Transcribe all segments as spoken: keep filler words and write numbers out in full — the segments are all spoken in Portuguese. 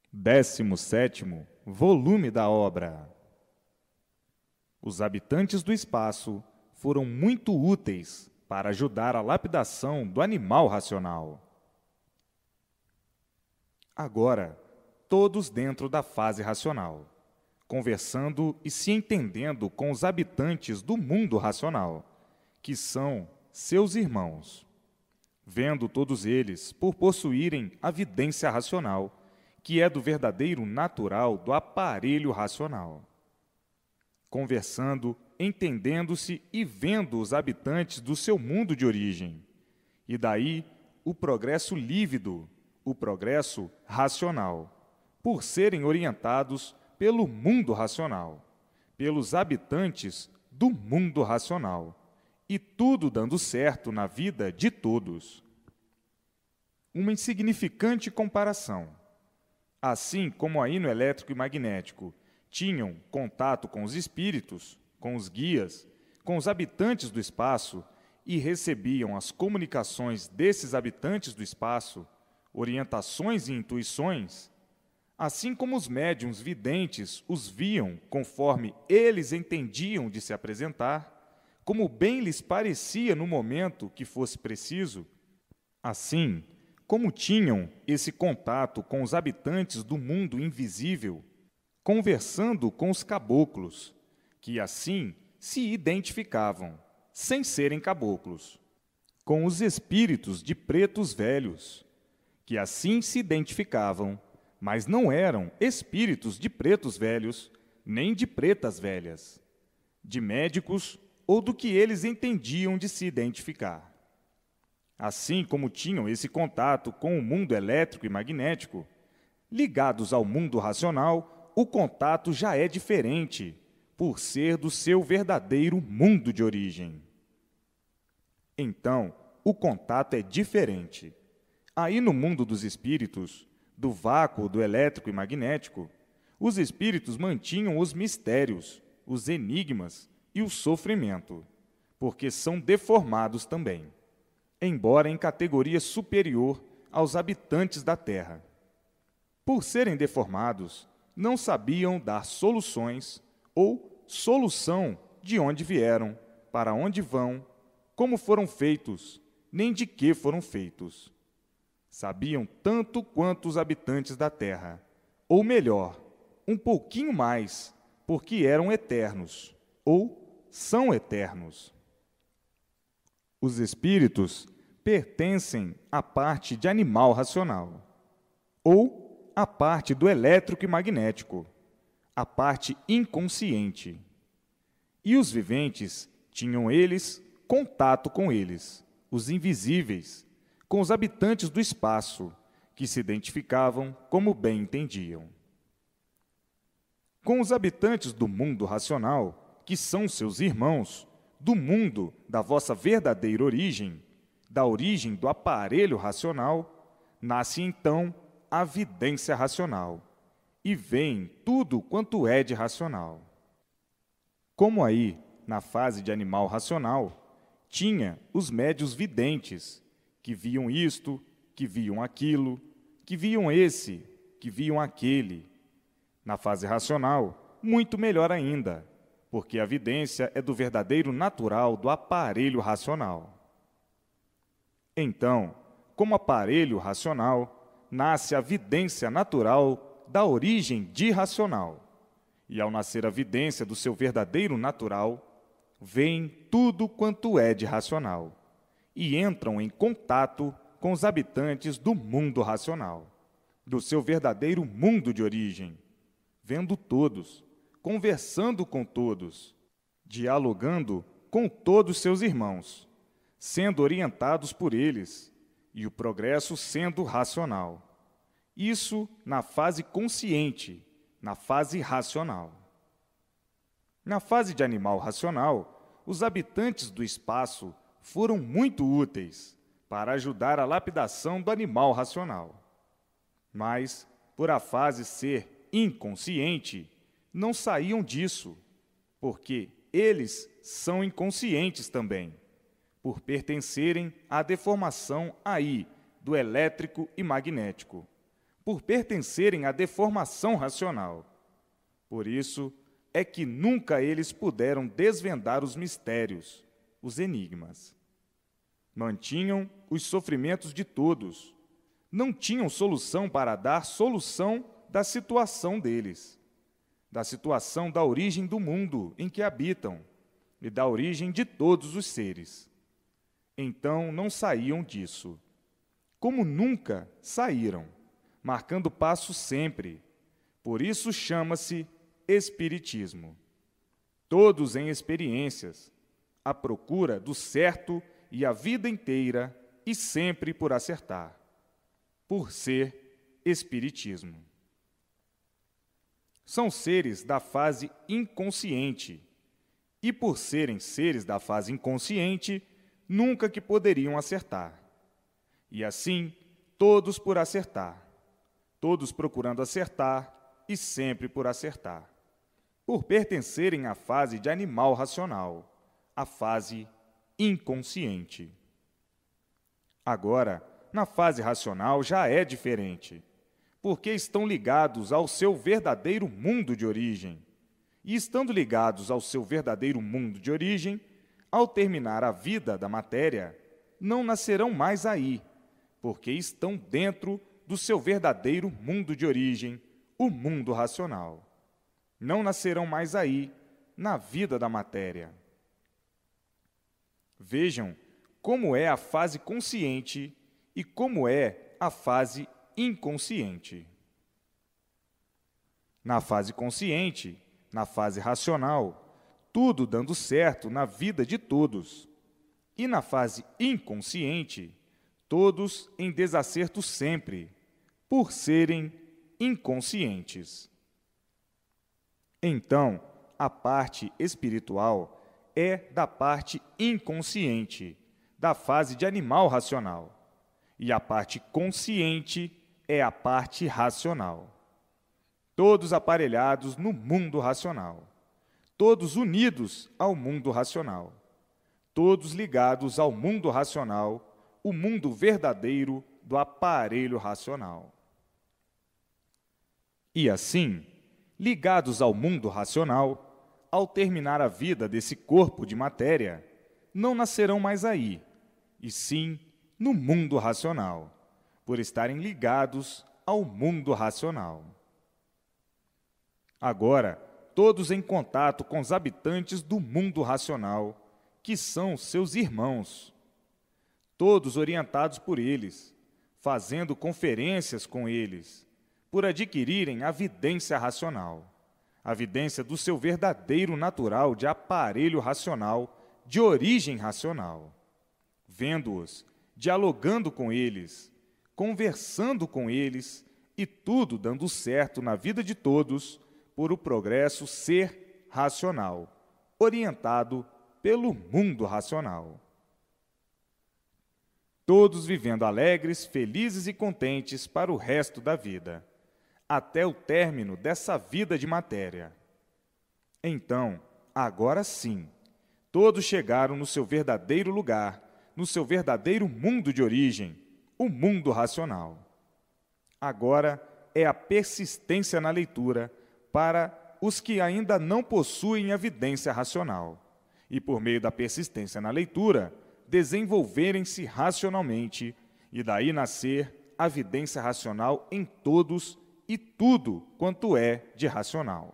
Décimo sétimo volume da obra. Os habitantes do espaço foram muito úteis para ajudar a lapidação do animal racional. Agora, todos dentro da fase racional, conversando e se entendendo com os habitantes do mundo racional, que são seus irmãos, vendo todos eles por possuírem a vidência racional, que é do verdadeiro natural do aparelho racional. Conversando, entendendo-se e vendo os habitantes do seu mundo de origem. E daí o progresso lívido, o progresso racional, por serem orientados pelo mundo racional, pelos habitantes do mundo racional, e tudo dando certo na vida de todos. Uma insignificante comparação. Assim como aí no elétrico e magnético tinham contato com os espíritos, com os guias, com os habitantes do espaço e recebiam as comunicações desses habitantes do espaço, orientações e intuições, assim como os médiuns videntes os viam conforme eles entendiam de se apresentar, como bem lhes parecia no momento que fosse preciso, assim, como tinham esse contato com os habitantes do mundo invisível, conversando com os caboclos, que assim se identificavam, sem serem caboclos, com os espíritos de pretos velhos, que assim se identificavam, mas não eram espíritos de pretos velhos, nem de pretas velhas, de médicos ou do que eles entendiam de se identificar. Assim como tinham esse contato com o mundo elétrico e magnético, ligados ao mundo racional, o contato já é diferente, por ser do seu verdadeiro mundo de origem. Então, o contato é diferente. Aí no mundo dos espíritos, do vácuo do elétrico e magnético, os espíritos mantinham os mistérios, os enigmas e o sofrimento, porque são deformados também, embora em categoria superior aos habitantes da Terra. Por serem deformados, não sabiam dar soluções ou solução de onde vieram, para onde vão, como foram feitos, nem de que foram feitos. Sabiam tanto quanto os habitantes da Terra, ou melhor, um pouquinho mais, porque eram eternos, ou são eternos. Os espíritos pertencem à parte de animal racional, ou à parte do elétrico e magnético, a parte inconsciente. E os viventes tinham eles contato com eles, os invisíveis, com os habitantes do espaço, que se identificavam como bem entendiam. Com os habitantes do mundo racional, que são seus irmãos, do mundo da vossa verdadeira origem, da origem do aparelho racional, nasce então a vidência racional, e vem tudo quanto é de racional. Como aí, na fase de animal racional, tinha os médios videntes, que viam isto, que viam aquilo, que viam esse, que viam aquele. Na fase racional, muito melhor ainda, porque a vidência é do verdadeiro natural do aparelho racional. Então, como aparelho racional, nasce a vidência natural da origem de racional. E ao nascer a vidência do seu verdadeiro natural, vem tudo quanto é de racional, e entram em contato com os habitantes do mundo racional, do seu verdadeiro mundo de origem, vendo todos, conversando com todos, dialogando com todos seus irmãos, sendo orientados por eles, e o progresso sendo racional. Isso na fase consciente, na fase racional. Na fase de animal racional, os habitantes do espaço foram muito úteis para ajudar a lapidação do animal racional. Mas, por a fase ser inconsciente, não saíam disso, porque eles são inconscientes também, por pertencerem à deformação aí do elétrico e magnético, por pertencerem à deformação racional. Por isso é que nunca eles puderam desvendar os mistérios, os enigmas. Mantinham os sofrimentos de todos. Não tinham solução para dar solução da situação deles, da situação da origem do mundo em que habitam e da origem de todos os seres. Então não saíam disso. Como nunca saíram, marcando passo sempre. Por isso chama-se Espiritismo. Todos em experiências, à procura do certo e a vida inteira e sempre por acertar, por ser Espiritismo. São seres da fase inconsciente, e por serem seres da fase inconsciente, nunca que poderiam acertar. E assim, todos por acertar, todos procurando acertar e sempre por acertar, por pertencerem à fase de animal racional, a fase inconsciente. Agora, na fase racional já é diferente, porque estão ligados ao seu verdadeiro mundo de origem. E estando ligados ao seu verdadeiro mundo de origem, ao terminar a vida da matéria, não nascerão mais aí, porque estão dentro do seu verdadeiro mundo de origem, o mundo racional. Não nascerão mais aí, na vida da matéria. Vejam como é a fase consciente e como é a fase inconsciente. Na fase consciente, na fase racional, tudo dando certo na vida de todos. E na fase inconsciente, todos em desacerto sempre, por serem inconscientes. Então, a parte espiritual é da parte inconsciente, da fase de animal racional, e a parte consciente é a parte racional. Todos aparelhados no mundo racional, todos unidos ao mundo racional, todos ligados ao mundo racional, o mundo verdadeiro do aparelho racional. E assim, ligados ao mundo racional, ao terminar a vida desse corpo de matéria, não nascerão mais aí, e sim no mundo racional, por estarem ligados ao mundo racional. Agora, todos em contato com os habitantes do mundo racional, que são seus irmãos, todos orientados por eles, fazendo conferências com eles, por adquirirem a vidência racional, a vidência do seu verdadeiro natural de aparelho racional, de origem racional, vendo-os, dialogando com eles, conversando com eles, e tudo dando certo na vida de todos, por o progresso ser racional, orientado pelo mundo racional. Todos vivendo alegres, felizes e contentes para o resto da vida, até o término dessa vida de matéria. Então, agora sim, todos chegaram no seu verdadeiro lugar, no seu verdadeiro mundo de origem, o mundo racional. Agora é a persistência na leitura para os que ainda não possuem a vidência racional, e por meio da persistência na leitura, desenvolverem-se racionalmente, e daí nascer a vidência racional em todos e tudo quanto é de racional.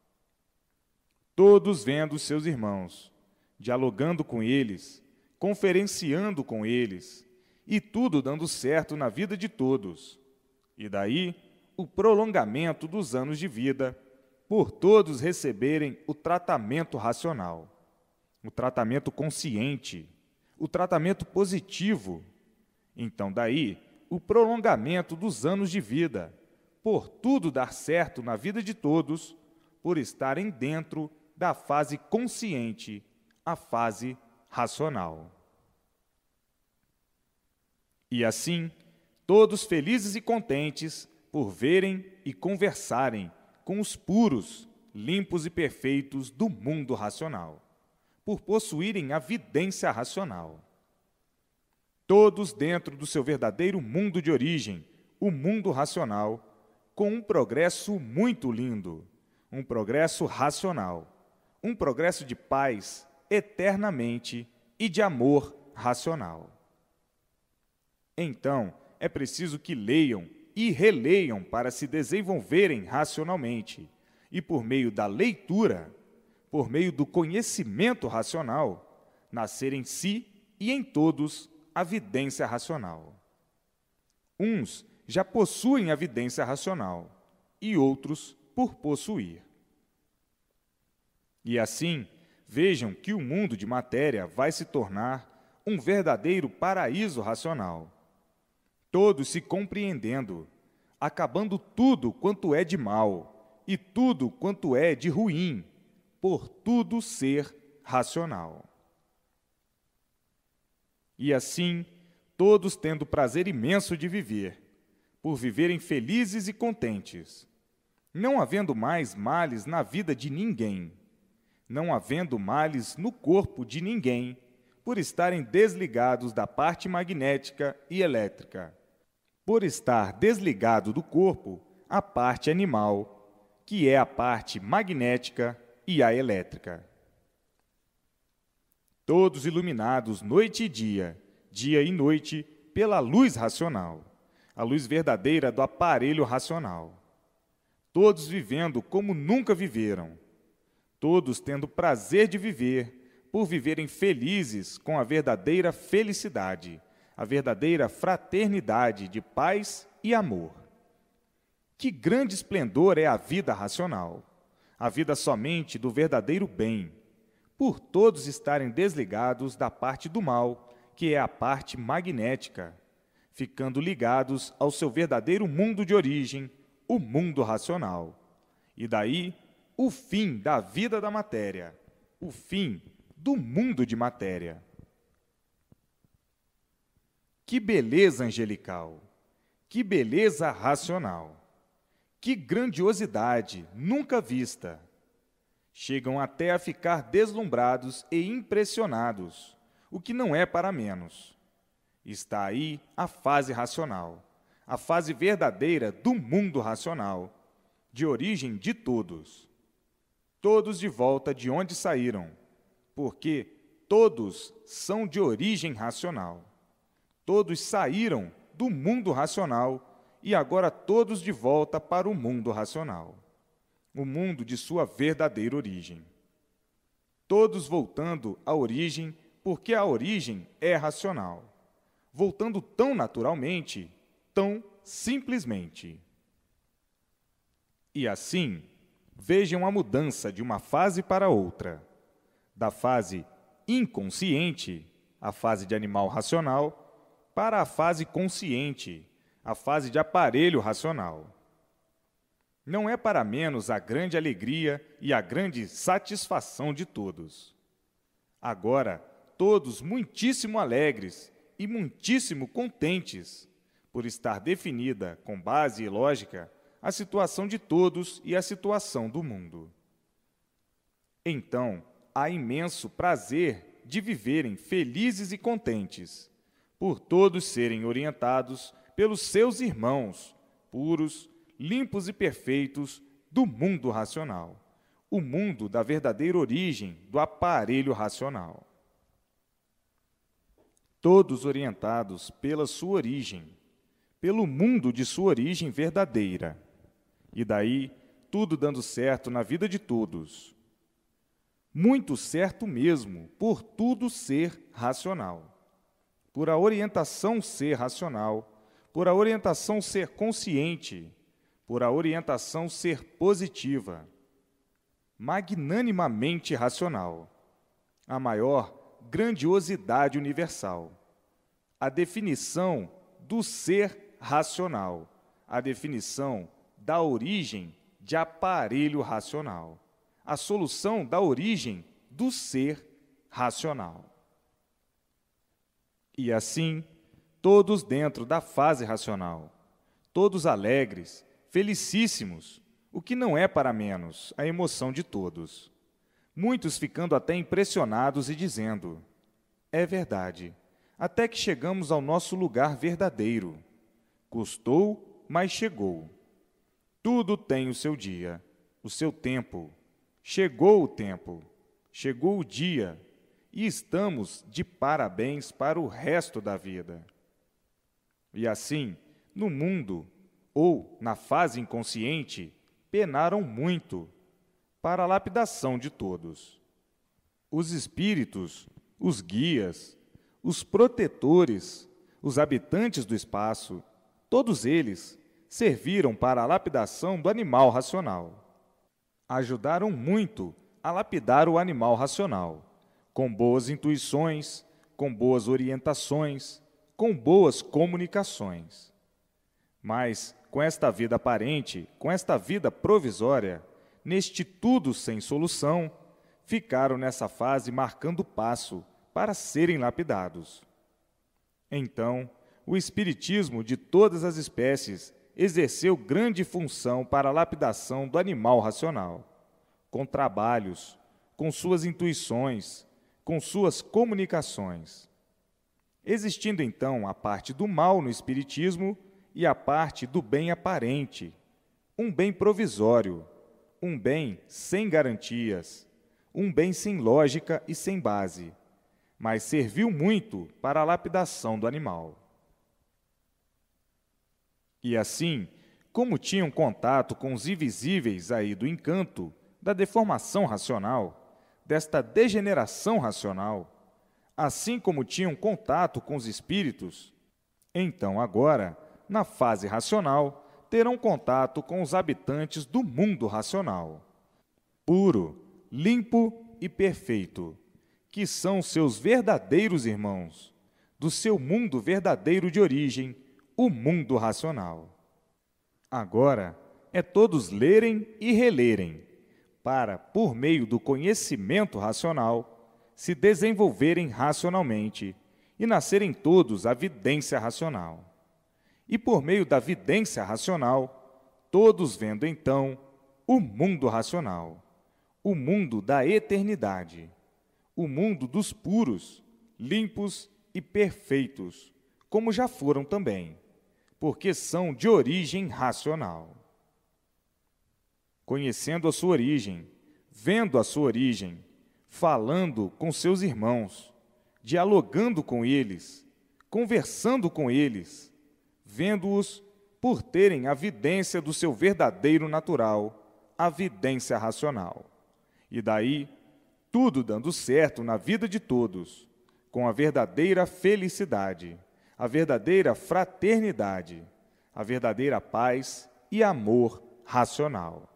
Todos vendo seus irmãos, dialogando com eles, conferenciando com eles, e tudo dando certo na vida de todos. E daí o prolongamento dos anos de vida, por todos receberem o tratamento racional, o tratamento consciente, o tratamento positivo. Então, daí, o prolongamento dos anos de vida, por tudo dar certo na vida de todos, por estarem dentro da fase consciente, a fase racional. E assim, todos felizes e contentes por verem e conversarem com os puros, limpos e perfeitos do mundo racional, por possuírem a vidência racional. Todos dentro do seu verdadeiro mundo de origem, o o mundo racional com um progresso muito lindo, um progresso racional, um progresso de paz eternamente e de amor racional. Então, é preciso que leiam e releiam para se desenvolverem racionalmente e, por meio da leitura, por meio do conhecimento racional, nascer em si e em todos a vidência racional. Uns já possuem a vidência racional e outros por possuir. E assim, vejam que o mundo de matéria vai se tornar um verdadeiro paraíso racional, todos se compreendendo, acabando tudo quanto é de mal e tudo quanto é de ruim, por tudo ser racional. E assim, todos tendo prazer imenso de viver, por viverem felizes e contentes, não havendo mais males na vida de ninguém, não havendo males no corpo de ninguém, por estarem desligados da parte magnética e elétrica, por estar desligado do corpo a parte animal, que é a parte magnética e a elétrica. Todos iluminados noite e dia, dia e noite, pela luz racional, a luz verdadeira do aparelho racional. Todos vivendo como nunca viveram, todos tendo prazer de viver, por viverem felizes com a verdadeira felicidade, a verdadeira fraternidade de paz e amor. Que grande esplendor é a vida racional, a vida somente do verdadeiro bem, por todos estarem desligados da parte do mal, que é a parte magnética, ficando ligados ao seu verdadeiro mundo de origem, o mundo racional. E daí, o fim da vida da matéria, o fim do mundo de matéria. Que beleza angelical! Que beleza racional! Que grandiosidade nunca vista! Chegam até a ficar deslumbrados e impressionados, o que não é para menos. Está aí a fase racional, a fase verdadeira do mundo racional, de origem de todos. Todos de volta de onde saíram, porque todos são de origem racional. Todos saíram do mundo racional e agora todos de volta para o mundo racional, o mundo de sua verdadeira origem. Todos voltando à origem, porque a origem é racional, voltando tão naturalmente, tão simplesmente. E assim, vejam a mudança de uma fase para outra, da fase inconsciente, a fase de animal racional, para a fase consciente, a fase de aparelho racional. Não é para menos a grande alegria e a grande satisfação de todos. Agora, todos muitíssimo alegres e muitíssimo contentes, por estar definida, com base e lógica, a situação de todos e a situação do mundo. Então, há imenso prazer de viverem felizes e contentes, por todos serem orientados pelos seus irmãos, puros, limpos e perfeitos do mundo racional, o mundo da verdadeira origem do aparelho racional. Todos orientados pela sua origem, pelo mundo de sua origem verdadeira, e daí tudo dando certo na vida de todos. Muito certo mesmo, por tudo ser racional. Por a orientação ser racional, por a orientação ser consciente, por a orientação ser positiva, magnanimamente racional, a maior grandiosidade universal, a definição do ser racional, a definição da origem de aparelho racional, a solução da origem do ser racional. E assim, todos dentro da fase racional, todos alegres, felicíssimos, o que não é para menos a emoção de todos. Muitos ficando até impressionados e dizendo: é verdade, até que chegamos ao nosso lugar verdadeiro. Custou mas chegou. Tudo tem o seu dia, o seu tempo. Chegou o tempo, chegou o dia, e estamos de parabéns para o resto da vida. E assim, no mundo, ou na fase inconsciente, penaram muito para a lapidação de todos. Os espíritos, os guias, os protetores, os habitantes do espaço, todos eles serviram para a lapidação do animal racional. Ajudaram muito a lapidar o animal racional, com boas intuições, com boas orientações, com boas comunicações. Mas, com esta vida aparente, com esta vida provisória, neste tudo sem solução, ficaram nessa fase marcando passo para serem lapidados. Então, o espiritismo de todas as espécies exerceu grande função para a lapidação do animal racional, com trabalhos, com suas intuições, com suas comunicações. Existindo então a parte do mal no espiritismo e a parte do bem aparente, um bem provisório, um bem sem garantias, um bem sem lógica e sem base, mas serviu muito para a lapidação do animal. E assim, como tinham contato com os invisíveis aí do encanto, da deformação racional, desta degeneração racional, assim como tinham contato com os espíritos, então agora, na fase racional, terão contato com os habitantes do mundo racional, puro, limpo e perfeito, que são seus verdadeiros irmãos, do seu mundo verdadeiro de origem, o mundo racional. Agora é todos lerem e relerem, para, por meio do conhecimento racional, se desenvolverem racionalmente e nascerem todos a vidência racional. E por meio da vidência racional, todos vendo então o mundo racional, o mundo da eternidade, o mundo dos puros, limpos e perfeitos, como já foram também, porque são de origem racional. Conhecendo a sua origem, vendo a sua origem, falando com seus irmãos, dialogando com eles, conversando com eles, vendo-os por terem a vidência do seu verdadeiro natural, a vidência racional. E daí, tudo dando certo na vida de todos, com a verdadeira felicidade, a verdadeira fraternidade, a verdadeira paz e amor racional.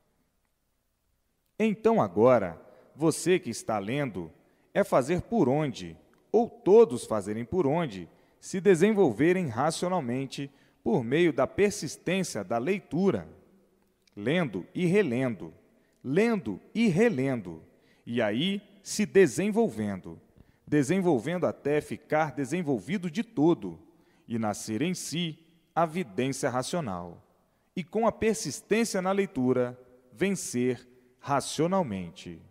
Então agora, você que está lendo, é fazer por onde, ou todos fazerem por onde, se desenvolverem racionalmente por meio da persistência da leitura, lendo e relendo, lendo e relendo, e aí se desenvolvendo, desenvolvendo até ficar desenvolvido de todo, e nascer em si a vidência racional, e com a persistência na leitura, vencer racionalmente.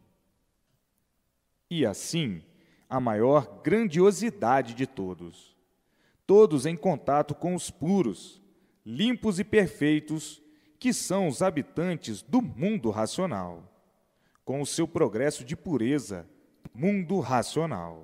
E assim, a maior grandiosidade de todos, todos em contato com os puros, limpos e perfeitos, que são os habitantes do mundo racional, com o seu progresso de pureza, mundo racional.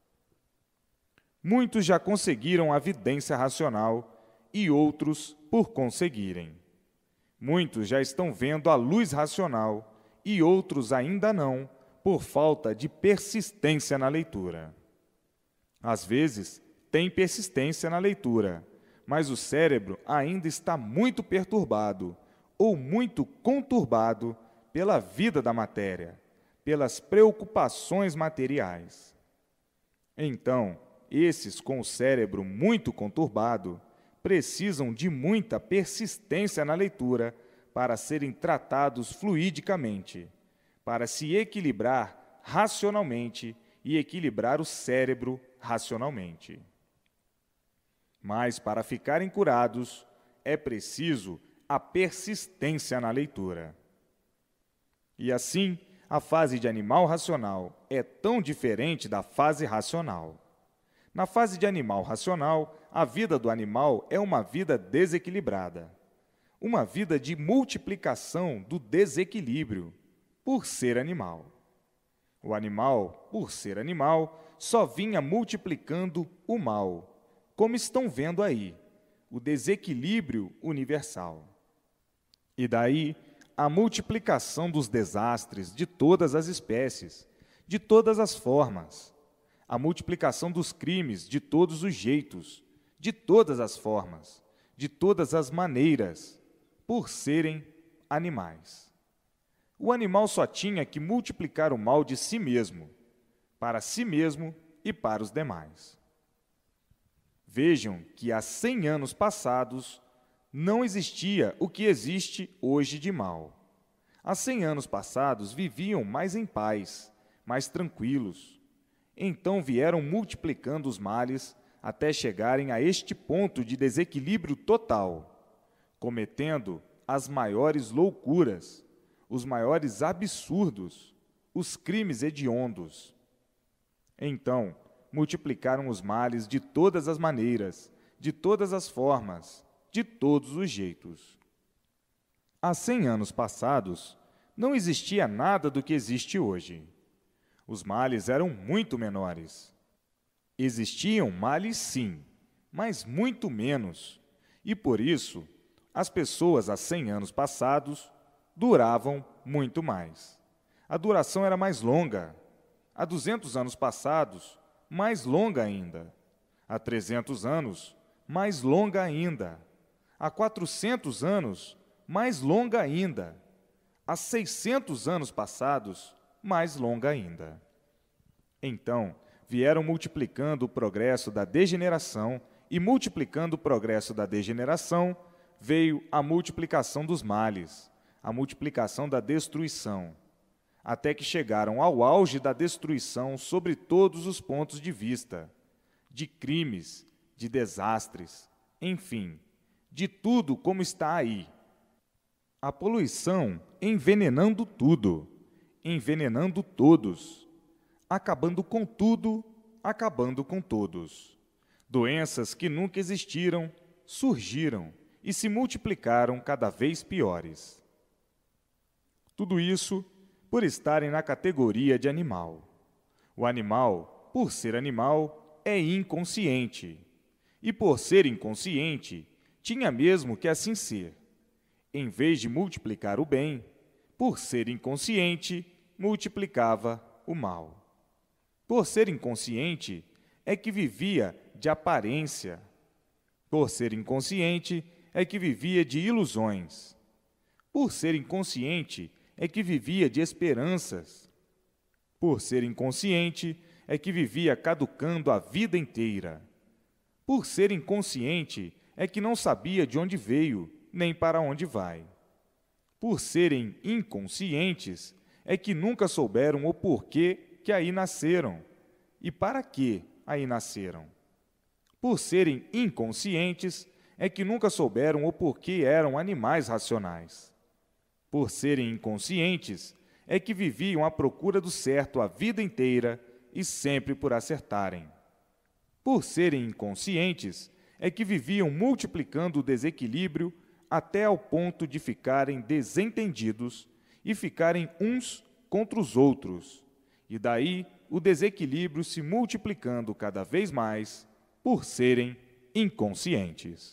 Muitos já conseguiram a vidência racional e outros por conseguirem. Muitos já estão vendo a luz racional e outros ainda não, por falta de persistência na leitura. Às vezes, tem persistência na leitura, mas o cérebro ainda está muito perturbado ou muito conturbado pela vida da matéria, pelas preocupações materiais. Então, esses com o cérebro muito conturbado precisam de muita persistência na leitura para serem tratados fluidicamente, para se equilibrar racionalmente e equilibrar o cérebro racionalmente. Mas, para ficarem curados, é preciso a persistência na leitura. E assim, a fase de animal racional é tão diferente da fase racional. Na fase de animal racional, a vida do animal é uma vida desequilibrada, uma vida de multiplicação do desequilíbrio, por ser animal. O animal, por ser animal, só vinha multiplicando o mal, como estão vendo aí, o desequilíbrio universal. E daí a multiplicação dos desastres de todas as espécies, de todas as formas, a multiplicação dos crimes de todos os jeitos, de todas as formas, de todas as maneiras, por serem animais. O animal só tinha que multiplicar o mal de si mesmo, para si mesmo e para os demais. Vejam que há cem anos passados não existia o que existe hoje de mal. Há cem anos passados viviam mais em paz, mais tranquilos. Então vieram multiplicando os males até chegarem a este ponto de desequilíbrio total, cometendo as maiores loucuras, os maiores absurdos, os crimes hediondos. Então, multiplicaram os males de todas as maneiras, de todas as formas, de todos os jeitos. Há cem anos passados, não existia nada do que existe hoje. Os males eram muito menores. Existiam males, sim, mas muito menos. E, por isso, as pessoas há cem anos passados duravam muito mais. A duração era mais longa. Há duzentos anos passados, mais longa ainda. Há trezentos anos, mais longa ainda. Há quatrocentos anos, mais longa ainda. Há seiscentos anos passados, mais longa ainda. Então, vieram multiplicando o progresso da degeneração, e multiplicando o progresso da degeneração, veio a multiplicação dos males, a multiplicação da destruição, até que chegaram ao auge da destruição sobre todos os pontos de vista, de crimes, de desastres, enfim, de tudo como está aí. A poluição envenenando tudo, envenenando todos, acabando com tudo, acabando com todos. Doenças que nunca existiram, surgiram e se multiplicaram cada vez piores. Tudo isso por estarem na categoria de animal. O animal, por ser animal, é inconsciente. E por ser inconsciente, tinha mesmo que assim ser. Em vez de multiplicar o bem, por ser inconsciente, multiplicava o mal. Por ser inconsciente, é que vivia de aparência. Por ser inconsciente, é que vivia de ilusões. Por ser inconsciente, é que vivia de esperanças. Por ser inconsciente, é que vivia caducando a vida inteira. Por ser inconsciente, é que não sabia de onde veio, nem para onde vai. Por serem inconscientes, é que nunca souberam o porquê que aí nasceram e para que aí nasceram. Por serem inconscientes, é que nunca souberam o porquê eram animais racionais. Por serem inconscientes, é que viviam à procura do certo a vida inteira e sempre por acertarem. Por serem inconscientes, é que viviam multiplicando o desequilíbrio até ao ponto de ficarem desentendidos e ficarem uns contra os outros, e daí o desequilíbrio se multiplicando cada vez mais por serem inconscientes.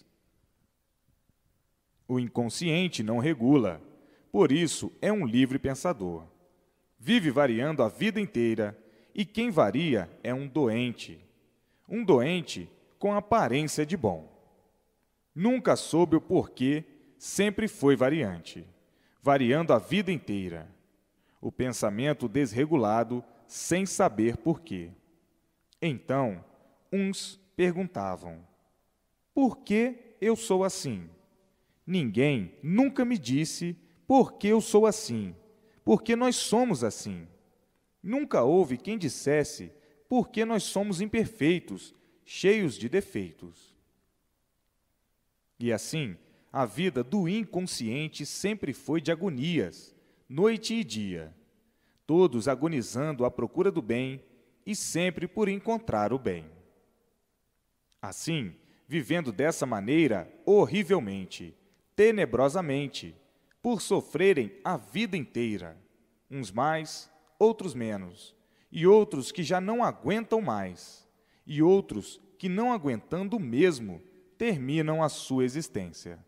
O inconsciente não regula, por isso é um livre pensador. Vive variando a vida inteira, e quem varia é um doente. Um doente com aparência de bom. Nunca soube o porquê, sempre foi variante, variando a vida inteira. O pensamento desregulado, sem saber porquê. Então, uns perguntavam: por que eu sou assim? Ninguém nunca me disse por que eu sou assim, porque nós somos assim. Nunca houve quem dissesse por que nós somos imperfeitos, cheios de defeitos. E assim, a vida do inconsciente sempre foi de agonias, noite e dia, todos agonizando à procura do bem e sempre por encontrar o bem. Assim, vivendo dessa maneira horrivelmente, tenebrosamente, por sofrerem a vida inteira, uns mais, outros menos, e outros que já não aguentam mais, e outros que, não aguentando mesmo, terminam a sua existência.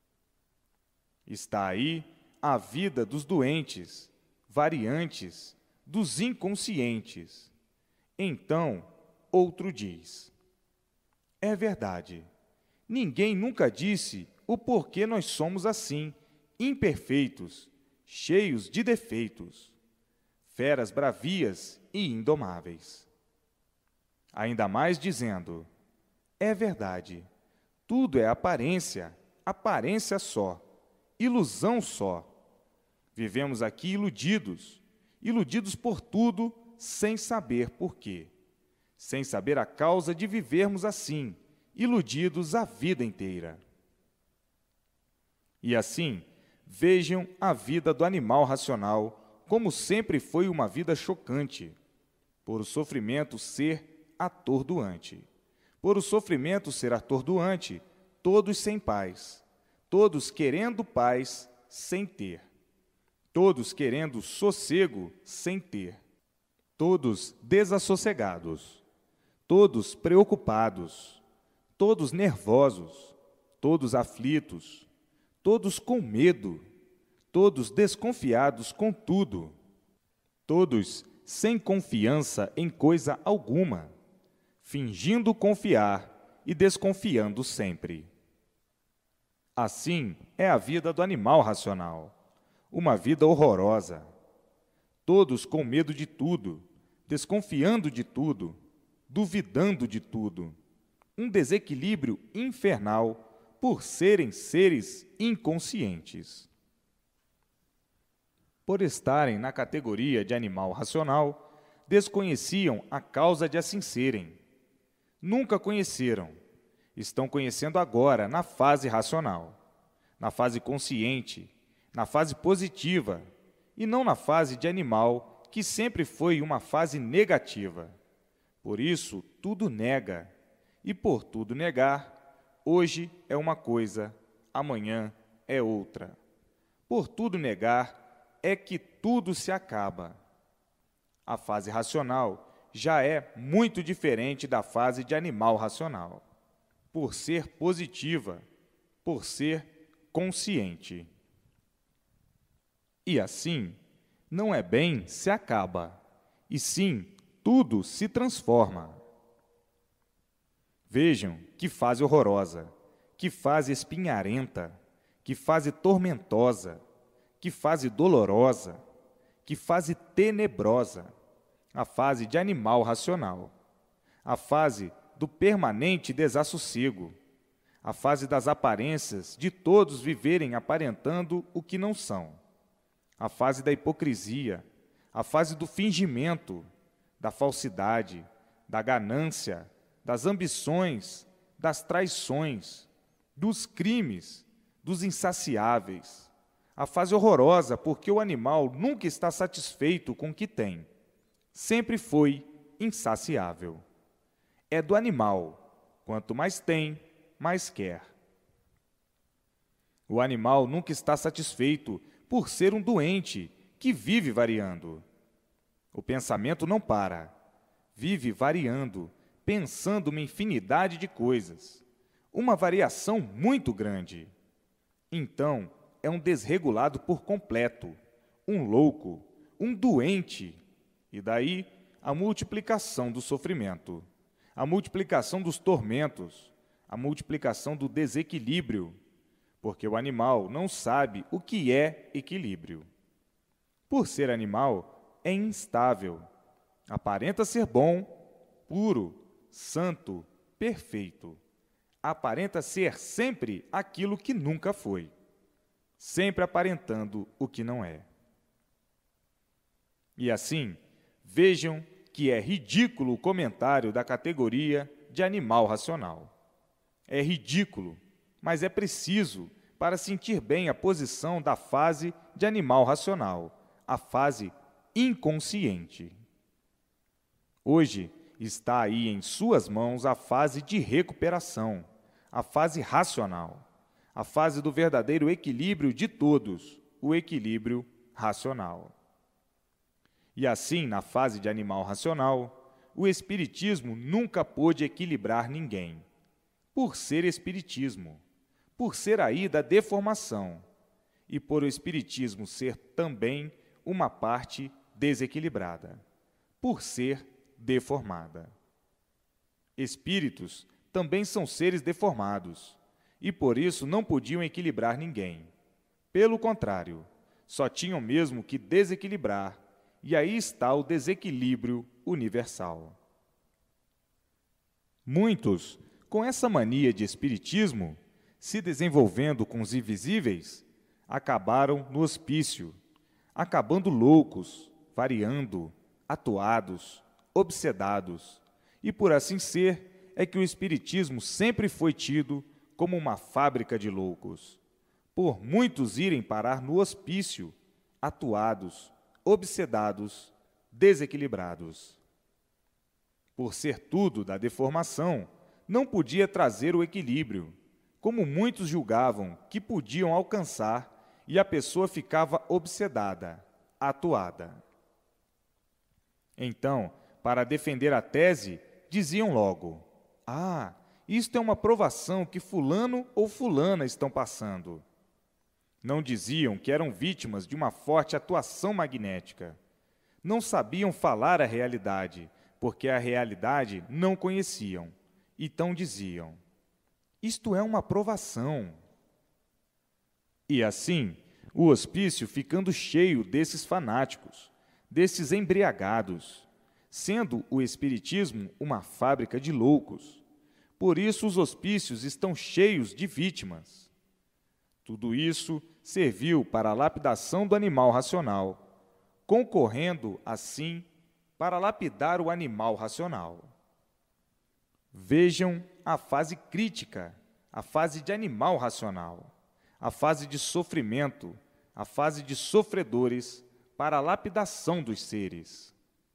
Está aí a vida dos doentes, variantes, dos inconscientes. Então, outro diz: é verdade, ninguém nunca disse o porquê nós somos assim, imperfeitos, cheios de defeitos, feras bravias e indomáveis. Ainda mais dizendo: é verdade, tudo é aparência, aparência só, ilusão só. Vivemos aqui iludidos, iludidos por tudo, sem saber por quê, sem saber a causa de vivermos assim, iludidos a vida inteira. E assim, vejam a vida do animal racional, como sempre foi uma vida chocante, por o sofrimento ser atordoante. Por o sofrimento ser atordoante, todos sem paz, todos querendo paz sem ter, todos querendo sossego sem ter, todos desassossegados, todos preocupados, todos nervosos, todos aflitos, todos com medo, todos desconfiados com tudo, todos sem confiança em coisa alguma, fingindo confiar e desconfiando sempre. Assim é a vida do animal racional, uma vida horrorosa. Todos com medo de tudo, desconfiando de tudo, duvidando de tudo. Um desequilíbrio infernal por serem seres inconscientes. Por estarem na categoria de animal racional, desconheciam a causa de assim serem. Nunca conheceram. Estão conhecendo agora na fase racional, na fase consciente, na fase positiva, e não na fase de animal, que sempre foi uma fase negativa. Por isso, tudo nega, e por tudo negar, hoje é uma coisa, amanhã é outra. Por tudo negar, é que tudo se acaba. A fase racional já é muito diferente da fase de animal racional, por ser positiva, por ser consciente. E assim, não é bem se acaba, e sim tudo se transforma. Vejam que fase horrorosa, que fase espinharenta, que fase tormentosa, que fase dolorosa, que fase tenebrosa, a fase de animal racional, a fase do permanente desassossego, a fase das aparências de todos viverem aparentando o que não são, a fase da hipocrisia, a fase do fingimento, da falsidade, da ganância, das ambições, das traições, dos crimes, dos insaciáveis, a fase horrorosa porque o animal nunca está satisfeito com o que tem, sempre foi insaciável. É do animal, quanto mais tem, mais quer. O animal nunca está satisfeito por ser um doente que vive variando. O pensamento não para, vive variando, pensando uma infinidade de coisas, uma variação muito grande. Então, é um desregulado por completo, um louco, um doente, e daí a multiplicação do sofrimento, a multiplicação dos tormentos, a multiplicação do desequilíbrio, porque o animal não sabe o que é equilíbrio. Por ser animal, é instável, aparenta ser bom, puro, santo, perfeito. Aparenta ser sempre aquilo que nunca foi, sempre aparentando o que não é. E assim, vejam que é ridículo o comentário da categoria de animal racional. É ridículo, mas é preciso para sentir bem a posição da fase de animal racional, a fase inconsciente. Hoje, está aí em suas mãos a fase de recuperação, a fase racional, a fase do verdadeiro equilíbrio de todos, o equilíbrio racional. E assim, na fase de animal racional, o espiritismo nunca pôde equilibrar ninguém, por ser espiritismo, por ser aí da deformação, e por o espiritismo ser também uma parte desequilibrada, por ser deformada. Espíritos também são seres deformados, e por isso não podiam equilibrar ninguém. Pelo contrário, só tinham mesmo que desequilibrar, e aí está o desequilíbrio universal. Muitos, com essa mania de espiritismo, se desenvolvendo com os invisíveis, acabaram no hospício, acabando loucos, variando, atuados, obsedados, e por assim ser, é que o espiritismo sempre foi tido como uma fábrica de loucos, por muitos irem parar no hospício, atuados, obsedados, desequilibrados. Por ser tudo da deformação, não podia trazer o equilíbrio, como muitos julgavam que podiam alcançar, e a pessoa ficava obsedada, atuada. Então, para defender a tese, diziam logo: ah, isto é uma provação que fulano ou fulana estão passando. Não diziam que eram vítimas de uma forte atuação magnética. Não sabiam falar a realidade, porque a realidade não conheciam. Então diziam: isto é uma provação. E assim, o hospício ficando cheio desses fanáticos, desses embriagados, sendo o espiritismo uma fábrica de loucos. Por isso os hospícios estão cheios de vítimas. Tudo isso serviu para a lapidação do animal racional, concorrendo, assim, para lapidar o animal racional. Vejam a fase crítica, a fase de animal racional, a fase de sofrimento, a fase de sofredores, para a lapidação dos seres.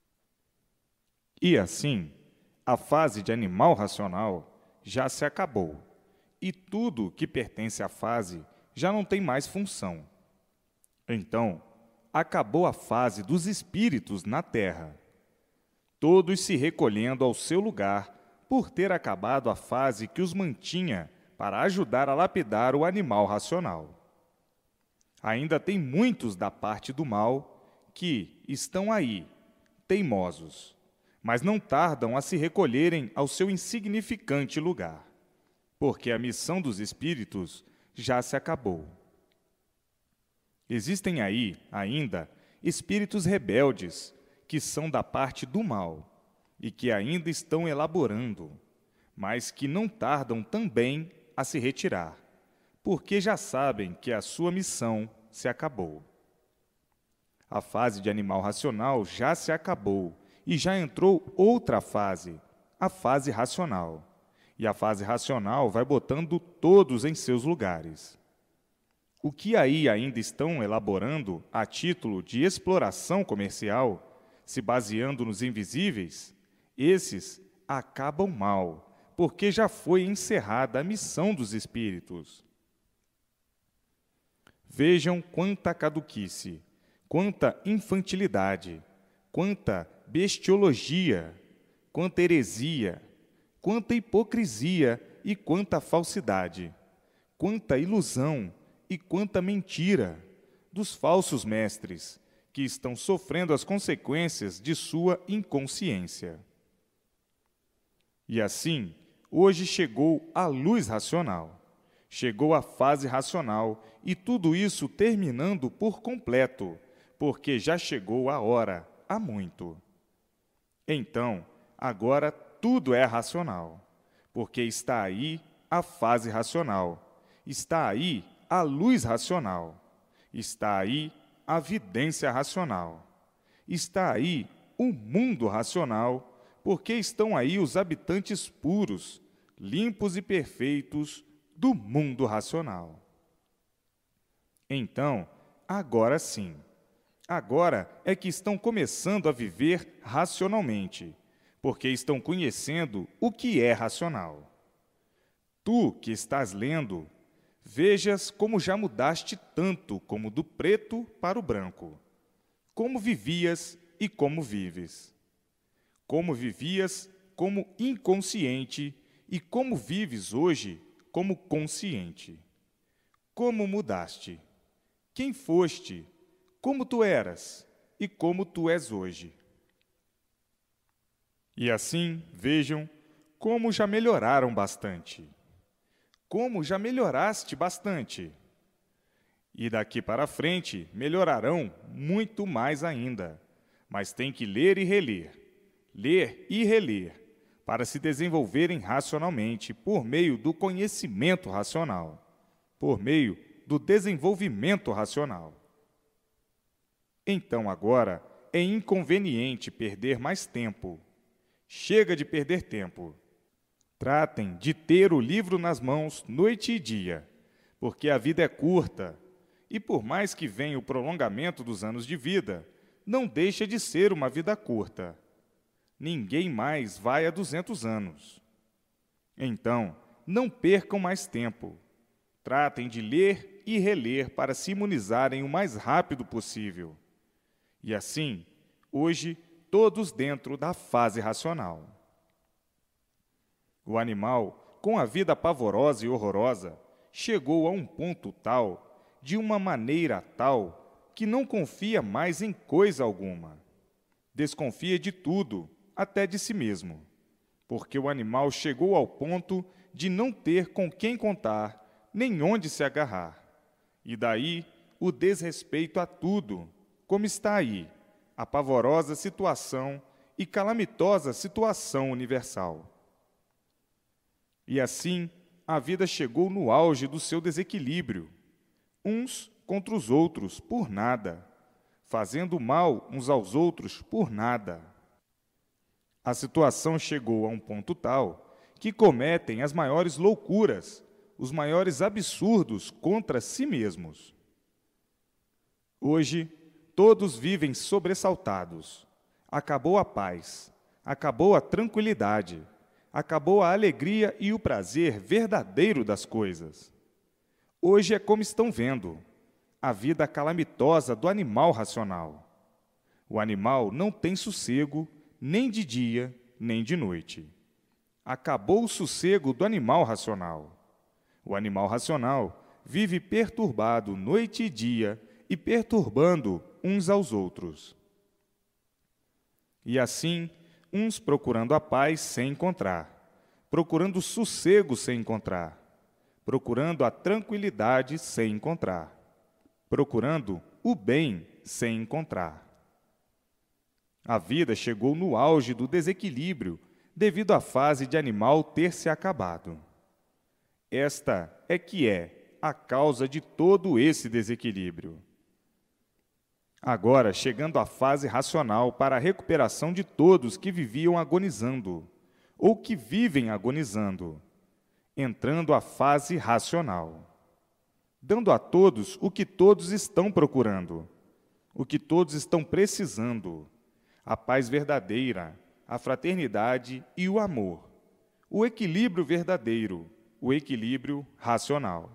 E assim, a fase de animal racional já se acabou, e tudo que pertence à fase já não tem mais função. Então, acabou a fase dos espíritos na Terra, todos se recolhendo ao seu lugar por ter acabado a fase que os mantinha para ajudar a lapidar o animal racional. Ainda tem muitos da parte do mal que estão aí, teimosos, mas não tardam a se recolherem ao seu insignificante lugar, porque a missão dos espíritos já se acabou. Existem aí, ainda, espíritos rebeldes, que são da parte do mal, e que ainda estão elaborando, mas que não tardam também a se retirar, porque já sabem que a sua missão se acabou. A fase de animal racional já se acabou, e já entrou outra fase, a fase racional. E a fase racional vai botando todos em seus lugares. O que aí ainda estão elaborando a título de exploração comercial, se baseando nos invisíveis, esses acabam mal, porque já foi encerrada a missão dos espíritos. Vejam quanta caduquice, quanta infantilidade, quanta bestiologia, quanta heresia, quanta hipocrisia e quanta falsidade, quanta ilusão e quanta mentira dos falsos mestres que estão sofrendo as consequências de sua inconsciência. E assim, hoje chegou a luz racional, chegou a fase racional e tudo isso terminando por completo, porque já chegou a hora, há muito. Então, agora tudo é racional, porque está aí a fase racional, está aí a luz racional, está aí a vidência racional, está aí o mundo racional, porque estão aí os habitantes puros, limpos e perfeitos do mundo racional. Então, agora sim, agora é que estão começando a viver racionalmente, porque estão conhecendo o que é racional. Tu, que estás lendo, vejas como já mudaste tanto como do preto para o branco, como vivias e como vives. Como vivias como inconsciente e como vives hoje como consciente. Como mudaste? Quem foste? Como tu eras e como tu és hoje. E assim, vejam como já melhoraram bastante. Como já melhoraste bastante. E daqui para frente melhorarão muito mais ainda. Mas tem que ler e reler, ler e reler, para se desenvolverem racionalmente por meio do conhecimento racional, por meio do desenvolvimento racional. Então agora é inconveniente perder mais tempo. Chega de perder tempo. Tratem de ter o livro nas mãos noite e dia, porque a vida é curta, e por mais que venha o prolongamento dos anos de vida, não deixa de ser uma vida curta. Ninguém mais vai a duzentos anos. Então, não percam mais tempo. Tratem de ler e reler para se imunizarem o mais rápido possível. E assim, hoje, todos dentro da fase racional. O animal, com a vida pavorosa e horrorosa, chegou a um ponto tal, de uma maneira tal, que não confia mais em coisa alguma. Desconfia de tudo, até de si mesmo, porque o animal chegou ao ponto de não ter com quem contar, nem onde se agarrar. E daí o desrespeito a tudo, como está aí, a pavorosa situação e calamitosa situação universal. E assim, a vida chegou no auge do seu desequilíbrio, uns contra os outros por nada, fazendo mal uns aos outros por nada. A situação chegou a um ponto tal que cometem as maiores loucuras, os maiores absurdos contra si mesmos. Hoje, todos vivem sobressaltados. Acabou a paz, acabou a tranquilidade, acabou a alegria e o prazer verdadeiro das coisas. Hoje é como estão vendo, a vida calamitosa do animal racional. O animal não tem sossego, nem de dia, nem de noite. Acabou o sossego do animal racional. O animal racional vive perturbado noite e dia e perturbando uns aos outros. E assim, uns procurando a paz sem encontrar, procurando sossego sem encontrar, procurando a tranquilidade sem encontrar, procurando o bem sem encontrar. A vida chegou no auge do desequilíbrio devido à fase de animal ter se acabado. Esta é que é a causa de todo esse desequilíbrio. Agora, chegando à fase racional para a recuperação de todos que viviam agonizando, ou que vivem agonizando, entrando à fase racional, dando a todos o que todos estão procurando, o que todos estão precisando, a paz verdadeira, a fraternidade e o amor, o equilíbrio verdadeiro, o equilíbrio racional.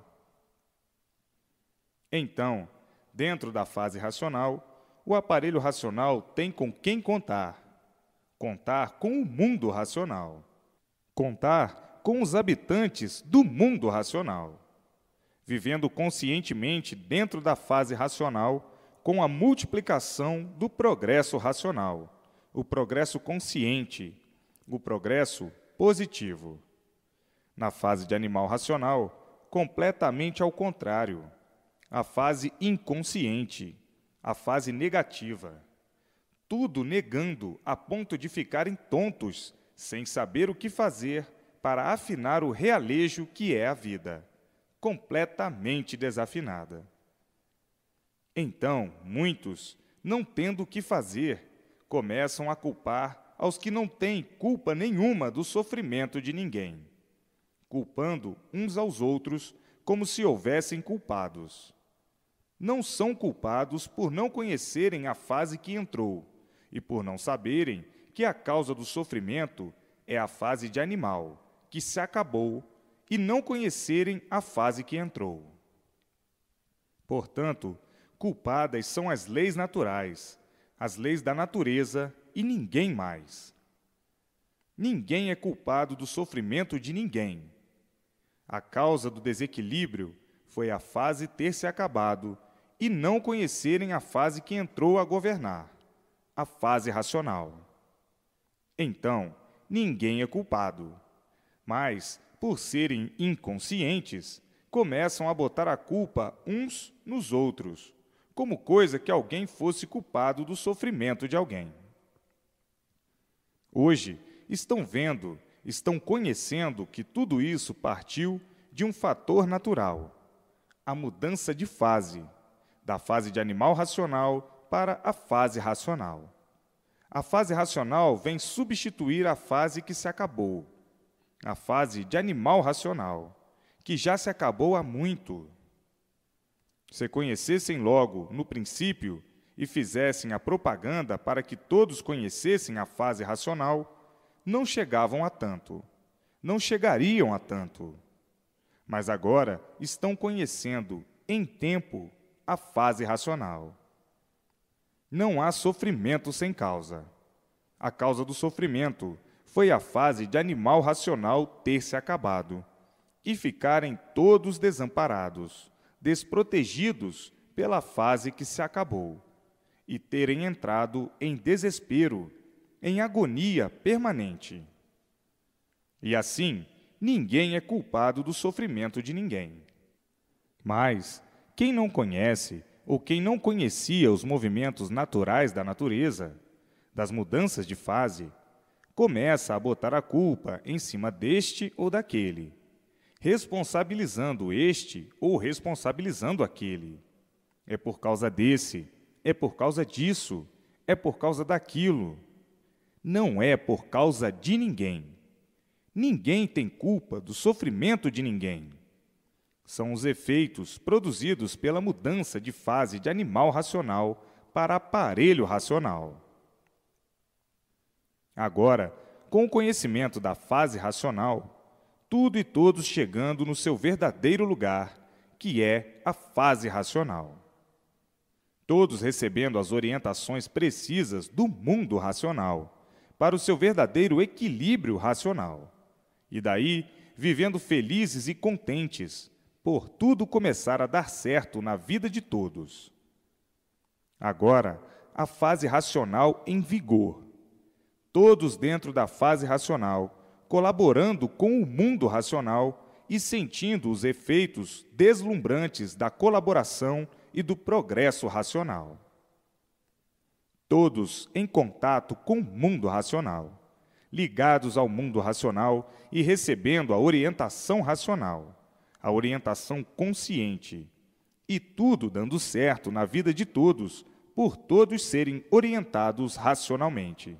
Então, dentro da fase racional, o aparelho racional tem com quem contar. Contar com o mundo racional. Contar com os habitantes do mundo racional. Vivendo conscientemente dentro da fase racional, com a multiplicação do progresso racional, o progresso consciente, o progresso positivo. Na fase de animal racional, completamente ao contrário, a fase inconsciente, a fase negativa. Tudo negando a ponto de ficarem tontos, sem saber o que fazer para afinar o realejo que é a vida, completamente desafinada. Então, muitos, não tendo o que fazer, começam a culpar aos que não têm culpa nenhuma do sofrimento de ninguém, culpando uns aos outros como se houvessem culpados. Não são culpados por não conhecerem a fase que entrou e por não saberem que a causa do sofrimento é a fase de animal, que se acabou, e não conhecerem a fase que entrou. Portanto, culpadas são as leis naturais, as leis da natureza e ninguém mais. Ninguém é culpado do sofrimento de ninguém. A causa do desequilíbrio foi a fase ter se acabado e não conhecerem a fase que entrou a governar, a fase racional. Então, ninguém é culpado, mas, por serem inconscientes, começam a botar a culpa uns nos outros, como coisa que alguém fosse culpado do sofrimento de alguém. Hoje, estão vendo, estão conhecendo que tudo isso partiu de um fator natural, a mudança de fase, da fase de animal racional para a fase racional. A fase racional vem substituir a fase que se acabou, a fase de animal racional, que já se acabou há muito. Se conhecessem logo, no princípio, e fizessem a propaganda para que todos conhecessem a fase racional, não chegavam a tanto, não chegariam a tanto. Mas agora estão conhecendo, em tempo, a fase racional. Não há sofrimento sem causa. A causa do sofrimento foi a fase de animal racional ter se acabado e ficarem todos desamparados, desprotegidos pela fase que se acabou, e terem entrado em desespero, em agonia permanente. E assim, ninguém é culpado do sofrimento de ninguém. Mas, quem não conhece, ou quem não conhecia os movimentos naturais da natureza, das mudanças de fase, começa a botar a culpa em cima deste ou daquele, responsabilizando este ou responsabilizando aquele. É por causa desse, é por causa disso, é por causa daquilo. Não é por causa de ninguém. Ninguém tem culpa do sofrimento de ninguém. São os efeitos produzidos pela mudança de fase de animal racional para aparelho racional. Agora, com o conhecimento da fase racional, tudo e todos chegando no seu verdadeiro lugar, que é a fase racional. Todos recebendo as orientações precisas do mundo racional, para o seu verdadeiro equilíbrio racional. E daí, vivendo felizes e contentes, por tudo começar a dar certo na vida de todos. Agora, a fase racional em vigor. Todos dentro da fase racional, colaborando com o mundo racional e sentindo os efeitos deslumbrantes da colaboração e do progresso racional. Todos em contato com o mundo racional, ligados ao mundo racional e recebendo a orientação racional, a orientação consciente, e tudo dando certo na vida de todos, por todos serem orientados racionalmente.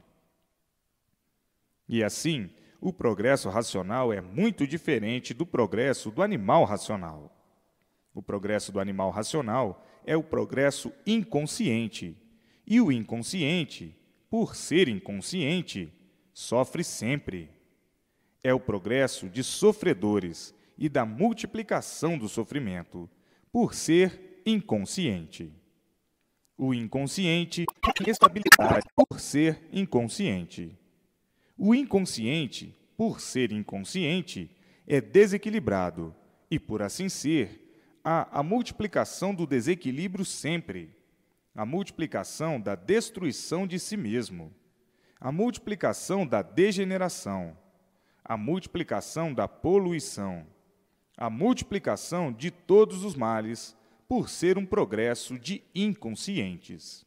E assim, o progresso racional é muito diferente do progresso do animal racional. O progresso do animal racional é o progresso inconsciente, e o inconsciente, por ser inconsciente, sofre sempre. É o progresso de sofredores e da multiplicação do sofrimento, por ser inconsciente. O inconsciente tem estabilidade por ser inconsciente. O inconsciente, por ser inconsciente, é desequilibrado e, por assim ser, há a multiplicação do desequilíbrio sempre, a multiplicação da destruição de si mesmo, a multiplicação da degeneração, a multiplicação da poluição, a multiplicação de todos os males, por ser um progresso de inconscientes.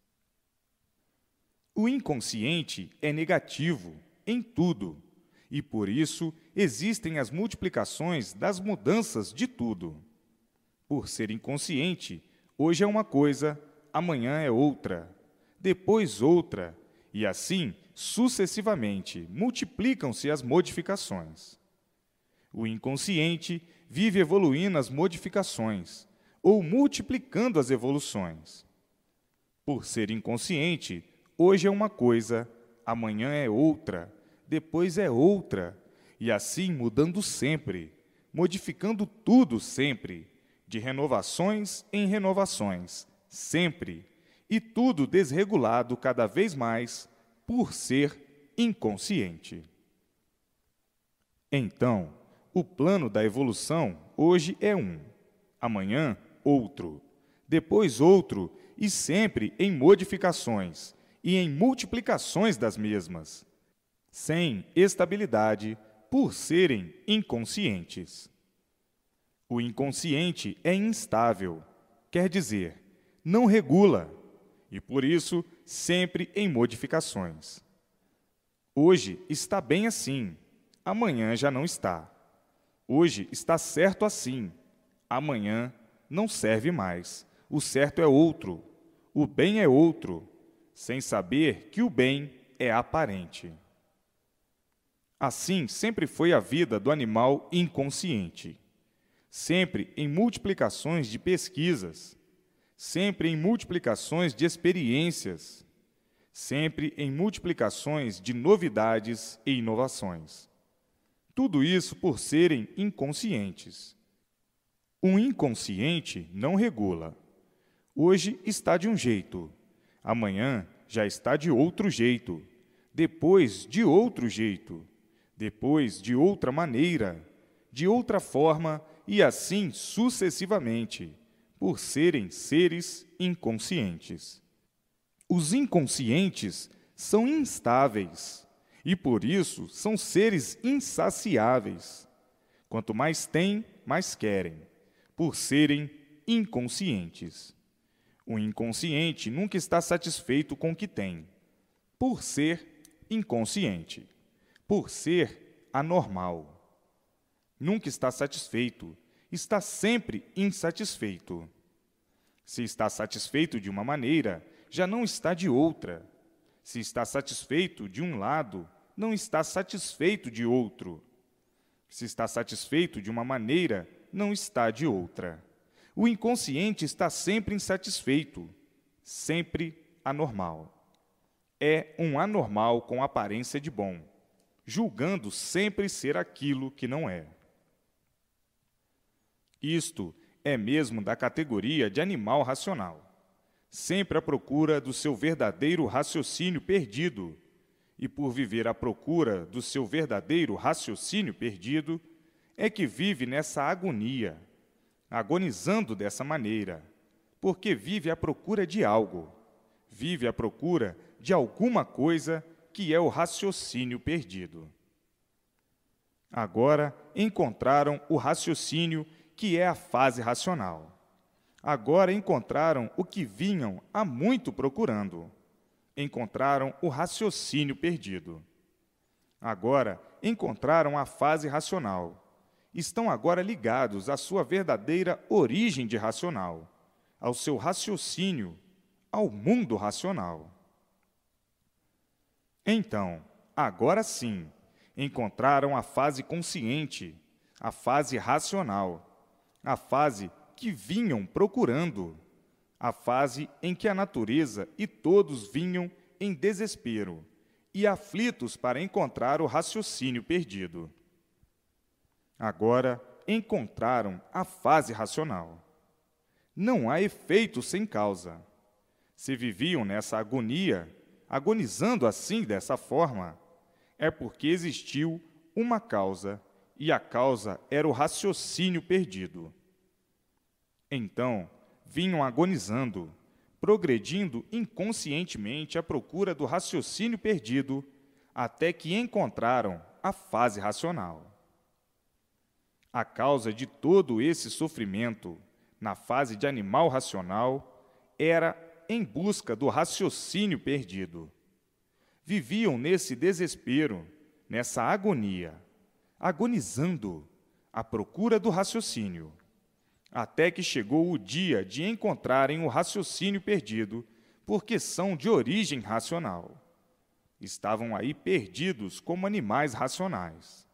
O inconsciente é negativo em tudo, e por isso existem as multiplicações das mudanças de tudo. Por ser inconsciente, hoje é uma coisa, amanhã é outra, depois outra, e assim, sucessivamente, multiplicam-se as modificações. O inconsciente vive evoluindo as modificações, ou multiplicando as evoluções. Por ser inconsciente, hoje é uma coisa, amanhã é outra, depois é outra, e assim mudando sempre, modificando tudo sempre, de renovações em renovações, sempre, e tudo desregulado cada vez mais por ser inconsciente. Então, o plano da evolução hoje é um, amanhã outro, depois outro, e sempre em modificações e em multiplicações das mesmas, sem estabilidade, por serem inconscientes. O inconsciente é instável, quer dizer, não regula, e por isso sempre em modificações. Hoje está bem assim, amanhã já não está. Hoje está certo assim, amanhã não serve mais. O certo é outro, o bem é outro, sem saber que o bem é aparente. Assim sempre foi a vida do animal inconsciente, sempre em multiplicações de pesquisas, sempre em multiplicações de experiências, sempre em multiplicações de novidades e inovações. Tudo isso por serem inconscientes. Um inconsciente não regula. Hoje está de um jeito, amanhã já está de outro jeito, depois de outro jeito, depois de outra maneira, de outra forma e assim sucessivamente, por serem seres inconscientes. Os inconscientes são instáveis e, por isso, são seres insaciáveis. Quanto mais têm, mais querem, por serem inconscientes. O inconsciente nunca está satisfeito com o que tem, por ser inconsciente, por ser anormal. Nunca está satisfeito, está sempre insatisfeito. Se está satisfeito de uma maneira, já não está de outra. Se está satisfeito de um lado, não está satisfeito de outro. Se está satisfeito de uma maneira, não está de outra. O inconsciente está sempre insatisfeito, sempre anormal. É um anormal com aparência de bom, julgando sempre ser aquilo que não é. Isto é mesmo da categoria de animal racional, sempre à procura do seu verdadeiro raciocínio perdido, e por viver à procura do seu verdadeiro raciocínio perdido, é que vive nessa agonia, agonizando dessa maneira, porque vive à procura de algo, vive à procura de alguma coisa que é o raciocínio perdido. Agora encontraram o raciocínio que é a fase racional. Agora encontraram o que vinham há muito procurando. Encontraram o raciocínio perdido. Agora encontraram a fase racional. Estão agora ligados à sua verdadeira origem de racional, ao seu raciocínio, ao mundo racional. Então, agora sim, encontraram a fase consciente, a fase racional, a fase que vinham procurando, a fase em que a natureza e todos vinham em desespero e aflitos para encontrar o raciocínio perdido. Agora encontraram a fase racional. Não há efeito sem causa. Se viviam nessa agonia, agonizando assim dessa forma, é porque existiu uma causa, e a causa era o raciocínio perdido. Então, vinham agonizando, progredindo inconscientemente à procura do raciocínio perdido, até que encontraram a fase racional. A causa de todo esse sofrimento, na fase de animal racional, era em busca do raciocínio perdido. Viviam nesse desespero, nessa agonia, agonizando, à procura do raciocínio, até que chegou o dia de encontrarem o raciocínio perdido, porque são de origem racional. Estavam aí perdidos como animais racionais.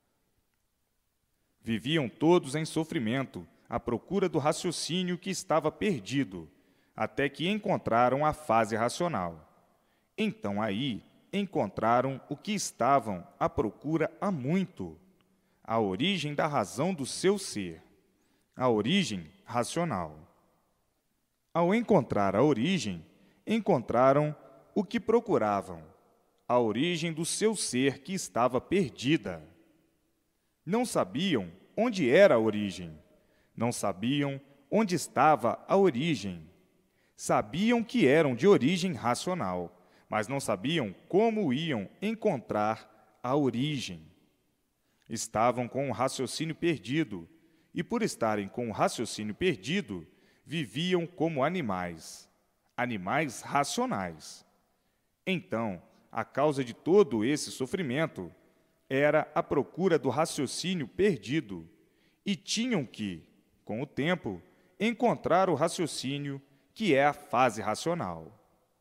Viviam todos em sofrimento, à procura do raciocínio que estava perdido, até que encontraram a fase racional. Então aí encontraram o que estavam à procura há muito, a origem da razão do seu ser, a origem racional. Ao encontrar a origem, encontraram o que procuravam, a origem do seu ser que estava perdida. Não sabiam onde era a origem, não sabiam onde estava a origem. Sabiam que eram de origem racional, mas não sabiam como iam encontrar a origem. Estavam com o raciocínio perdido, e por estarem com o raciocínio perdido, viviam como animais, animais racionais. Então, a causa de todo esse sofrimento era a procura do raciocínio perdido, e tinham que, com o tempo, encontrar o raciocínio, que é a fase racional.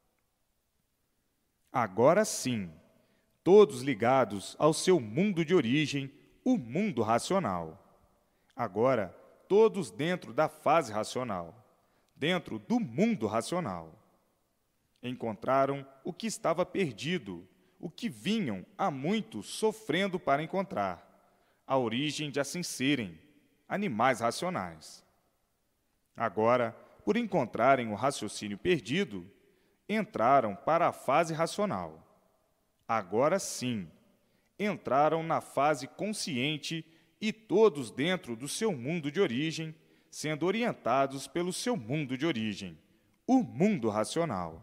Agora sim, todos ligados ao seu mundo de origem, o mundo racional. Agora, todos dentro da fase racional, dentro do mundo racional. Encontraram o que estava perdido, o que vinham há muito sofrendo para encontrar, a origem de assim serem, animais racionais. Agora, por encontrarem o raciocínio perdido, entraram para a fase racional. Agora sim, entraram na fase consciente e todos dentro do seu mundo de origem, sendo orientados pelo seu mundo de origem, o mundo racional.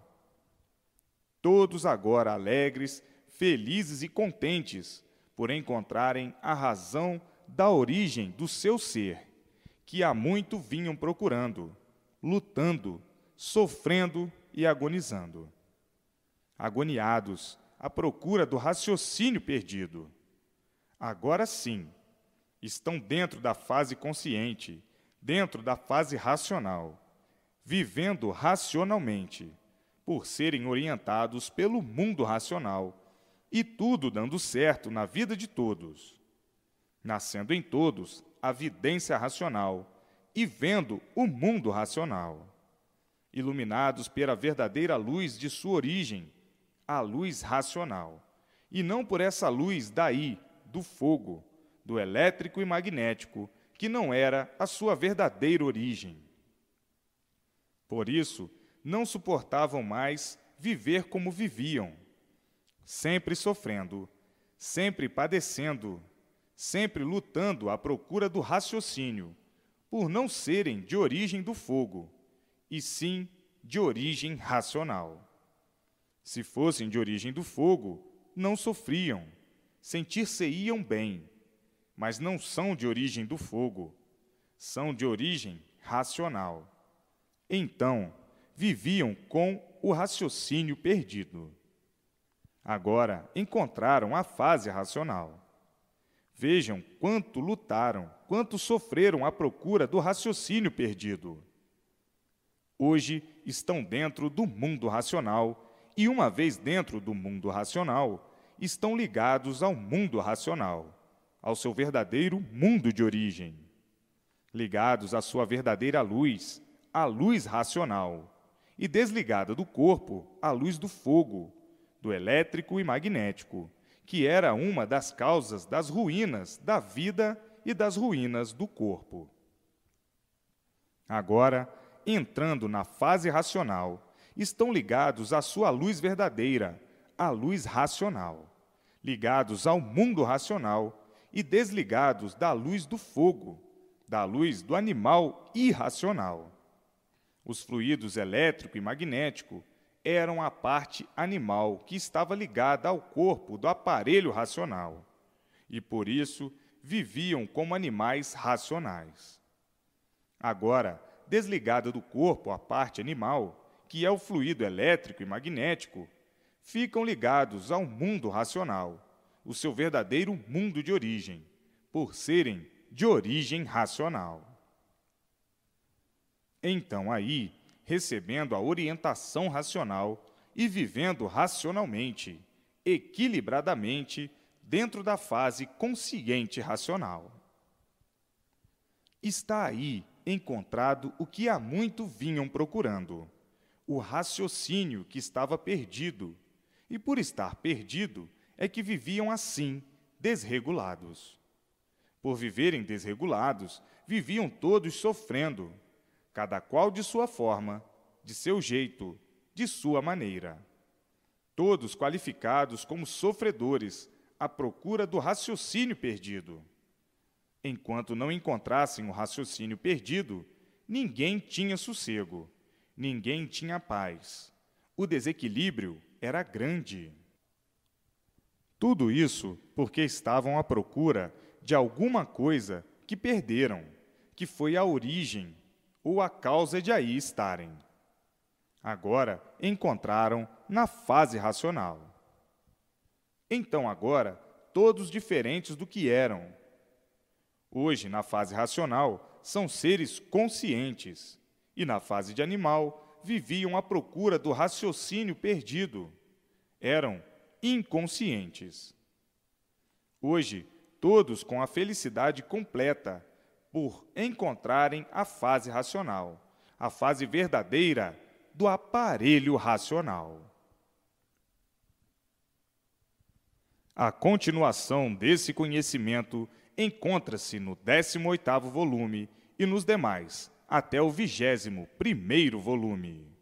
Todos agora alegres, felizes e contentes por encontrarem a razão da origem do seu ser, que há muito vinham procurando, lutando, sofrendo e agonizando. Agoniados à procura do raciocínio perdido. Agora sim, estão dentro da fase consciente, dentro da fase racional, vivendo racionalmente, por serem orientados pelo mundo racional, e tudo dando certo na vida de todos, nascendo em todos a vidência racional e vendo o mundo racional, iluminados pela verdadeira luz de sua origem, a luz racional, e não por essa luz daí, do fogo, do elétrico e magnético, que não era a sua verdadeira origem. Por isso, não suportavam mais viver como viviam, sempre sofrendo, sempre padecendo, sempre lutando à procura do raciocínio, por não serem de origem do fogo, e sim de origem racional. Se fossem de origem do fogo, não sofriam, sentir-se-iam bem, mas não são de origem do fogo, são de origem racional. Então, viviam com o raciocínio perdido. Agora encontraram a fase racional. Vejam quanto lutaram, quanto sofreram à procura do raciocínio perdido. Hoje estão dentro do mundo racional e, uma vez dentro do mundo racional, estão ligados ao mundo racional, ao seu verdadeiro mundo de origem, ligados à sua verdadeira luz, a luz racional, e desligada do corpo a luz do fogo, do elétrico e magnético, que era uma das causas das ruínas da vida e das ruínas do corpo. Agora, entrando na fase racional, estão ligados à sua luz verdadeira, a luz racional, ligados ao mundo racional e desligados da luz do fogo, da luz do animal irracional. Os fluidos elétrico e magnético eram a parte animal que estava ligada ao corpo do aparelho racional, e por isso viviam como animais racionais. Agora, desligada do corpo a parte animal, que é o fluido elétrico e magnético, ficam ligados ao mundo racional, o seu verdadeiro mundo de origem, por serem de origem racional. Então, aí, recebendo a orientação racional e vivendo racionalmente, equilibradamente, dentro da fase consciente racional. Está aí encontrado o que há muito vinham procurando, o raciocínio que estava perdido, E por estar perdido, é que viviam assim, desregulados. Por viverem desregulados, viviam todos sofrendo, cada qual de sua forma, de seu jeito, de sua maneira. Todos qualificados como sofredores, à procura do raciocínio perdido. Enquanto não encontrassem o raciocínio perdido, ninguém tinha sossego, ninguém tinha paz. O desequilíbrio era grande. Tudo isso porque estavam à procura de alguma coisa que perderam, que foi a origem ou a causa de aí estarem. Agora encontraram na fase racional. Então agora, todos diferentes do que eram. Hoje, na fase racional, são seres conscientes, e na fase de animal, viviam à procura do raciocínio perdido. Eram inconscientes. Hoje, todos com a felicidade completa, por encontrarem a fase racional, a fase verdadeira do aparelho racional. A continuação desse conhecimento encontra-se no décimo oitavo volume e nos demais, até o vigésimo primeiro volume.